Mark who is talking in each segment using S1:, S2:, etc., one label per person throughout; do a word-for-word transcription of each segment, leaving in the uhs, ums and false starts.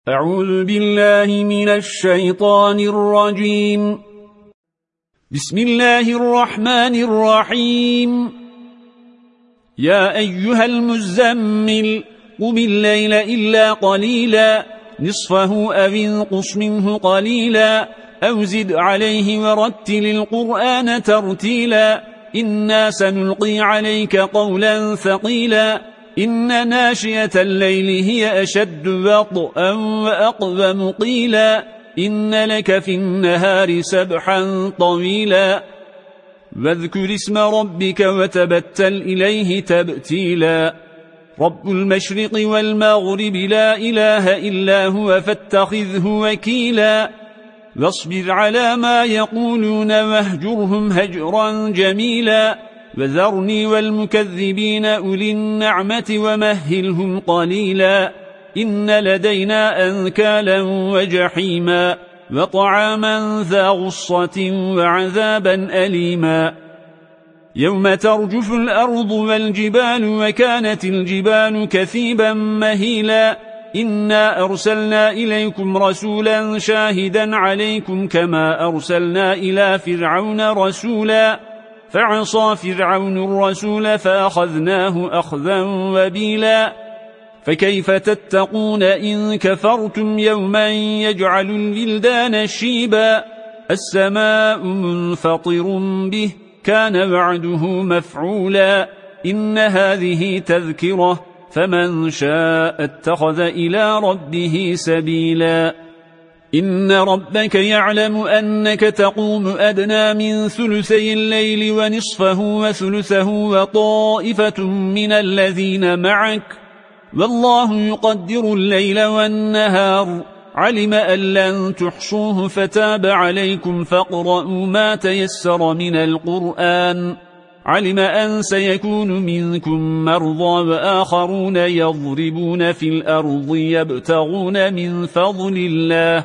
S1: أعوذ بالله من الشيطان الرجيم. بسم الله الرحمن الرحيم. يا أيها المزمل قم الليل إلا قليلا نصفه أو انقص منه قليلا أو زد عليه ورتل القرآن ترتيلا إنا سنلقي عليك قولا ثقيلا إن ناشئة الليل هي أشد وطئا وأقوم قيلا إن لك في النهار سبحا طويلا واذكر اسم ربك وتبتل إليه تبتيلا رب المشرق والمغرب لا إله إلا هو فاتخذه وكيلا واصبر على ما يقولون واهجرهم هجرا جميلا وذرني والمكذبين أولي النعمة ومهلهم قليلا إن لدينا أنكالا وجحيما وطعاما ذا غصة وعذابا أليما يوم ترجف الأرض والجبال وكانت الجبال كثيبا مهيلا إنا أرسلنا إليكم رسولا شاهدا عليكم كما أرسلنا إلى فرعون رسولا فعصى فرعون الرسول فأخذناه أخذا وبيلا فكيف تتقون إن كفرتم يوما يجعل الولدان شيبا السماء منفطر به كان وعده مفعولا إن هذه تذكرة فمن شاء اتخذ إلى ربه سبيلا إن ربك يعلم أنك تقوم أدنى من ثلثي الليل ونصفه وثلثه وطائفة من الذين معك والله يقدر الليل والنهار علم أن لن تحصوه فتاب عليكم فاقرؤوا ما تيسر من القرآن علم أن سيكون منكم مرضى وآخرون يضربون في الأرض يبتغون من فضل الله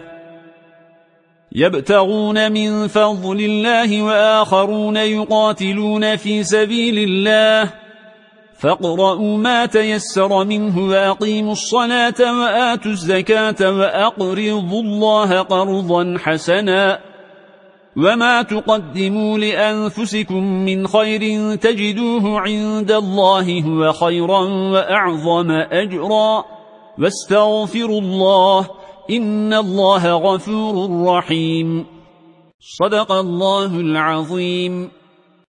S1: يبتغون من فضل الله وآخرون يقاتلون في سبيل الله فاقرؤوا ما تيسر منه وأقيموا الصلاة وآتوا الزكاة وأقرضوا الله قرضا حسنا وما تقدموا لأنفسكم من خير تجدوه عند الله هو خيرا وأعظم أجرا واستغفروا الله إن الله غفور رحيم صدق الله العظيم.